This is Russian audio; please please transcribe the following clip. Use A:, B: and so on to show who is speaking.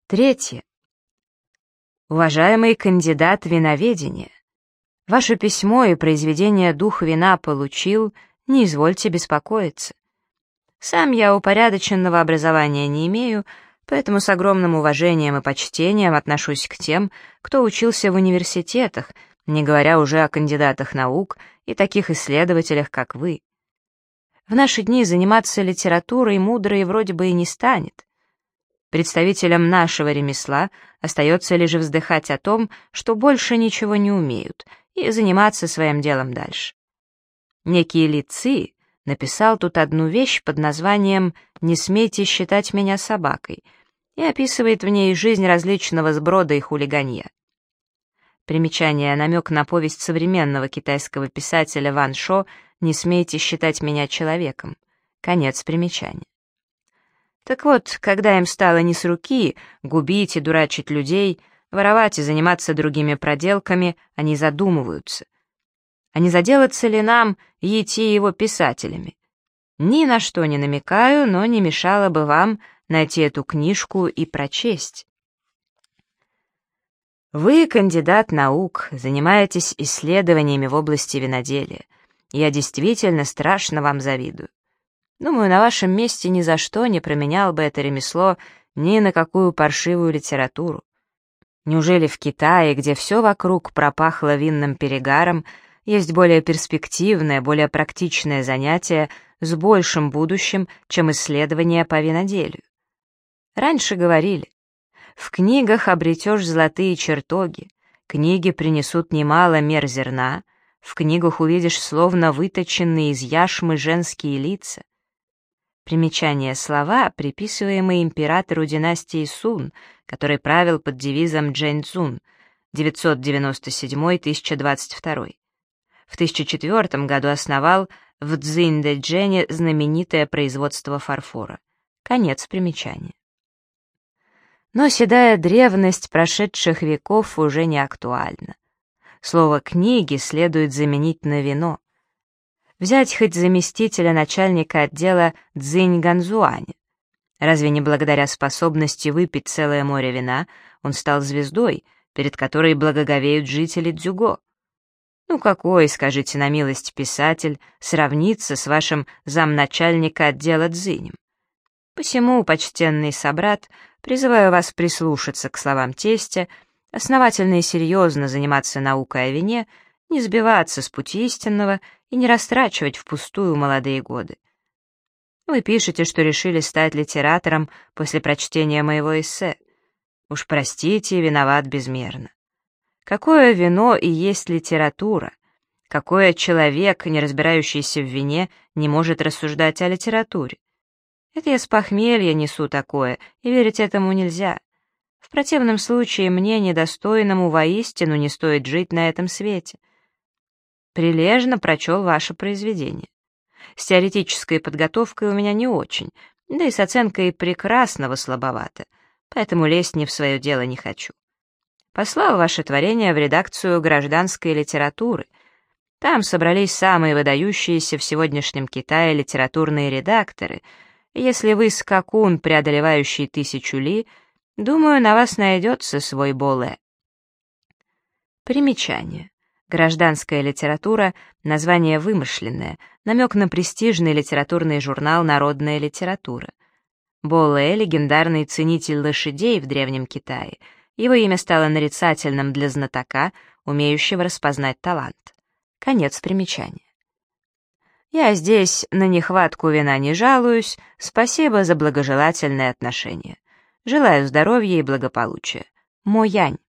A: Третье. Уважаемый кандидат виноведения, ваше письмо и произведение «Дух вина» получил, не извольте беспокоиться. Сам я упорядоченного образования не имею, поэтому с огромным уважением и почтением отношусь к тем, кто учился в университетах, не говоря уже о кандидатах наук и таких исследователях, как вы. В наши дни заниматься литературой мудрой вроде бы и не станет. Представителям нашего ремесла остается лишь вздыхать о том, что больше ничего не умеют, и заниматься своим делом дальше. Некий Ли Ци написал тут одну вещь под названием «Не смейте считать меня собакой» и описывает в ней жизнь различного сброда и хулиганья. Примечание, намек на повесть современного китайского писателя Ван Шо «Не смейте считать меня человеком». Конец примечания. Так вот, когда им стало не с руки губить и дурачить людей, воровать и заниматься другими проделками, они задумываются. А не заделаться ли нам идти его писателями? Ни на что не намекаю, но не мешало бы вам найти эту книжку и прочесть. Вы кандидат наук, занимаетесь исследованиями в области виноделия. Я действительно страшно вам завидую. Думаю, на вашем месте ни за что не променял бы это ремесло ни на какую паршивую литературу. Неужели в Китае, где все вокруг пропахло винным перегаром, есть более перспективное, более практичное занятие с большим будущим, чем исследование по виноделию? Раньше говорили, в книгах обретешь золотые чертоги, книги принесут немало мер зерна, в книгах увидишь словно выточенные из яшмы женские лица. Примечание: слова, приписываемые императору династии Сун, который правил под девизом Джэньцзун 997-1022. В 1004 году основал в Цзиньдэджэне знаменитое производство фарфора. Конец примечания. Но седая древность прошедших веков уже не актуальна. Слово «книги» следует заменить на «вино». Взять хоть заместителя начальника отдела Цзиньганзуаня. Разве не благодаря способности выпить целое море вина он стал звездой, перед которой благоговеют жители Цзюго? Ну какой, скажите на милость, писатель сравнится с вашим замначальника отдела Цзинем? Посему, почтенный собрат, призываю вас прислушаться к словам тестя, основательно и серьезно заниматься наукой о вине, не сбиваться с пути истинного и не растрачивать впустую молодые годы. Вы пишете, что решили стать литератором после прочтения моего эссе. Уж простите, виноват безмерно. Какое вино и есть литература? Какой человек, не разбирающийся в вине, не может рассуждать о литературе? Это я с похмелья несу такое, и верить этому нельзя. В противном случае мне, недостойному, воистину не стоит жить на этом свете. Прилежно прочел ваше произведение. С теоретической подготовкой у меня не очень, да и с оценкой прекрасного слабовато, поэтому лезть не в свое дело не хочу. Послал ваше творение в редакцию гражданской литературы. Там собрались самые выдающиеся в сегодняшнем Китае литературные редакторы, и если вы скакун, преодолевающий 1000 ли, думаю, на вас найдется свой Боле. Примечание. Гражданская литература — название вымышленное, намек на престижный литературный журнал «Народная литература». Боле — легендарный ценитель лошадей в Древнем Китае. Его имя стало нарицательным для знатока, умеющего распознать талант. Конец примечания. Я здесь на нехватку вина не жалуюсь, спасибо за благожелательное отношение. Желаю здоровья и благополучия. Мо Янь.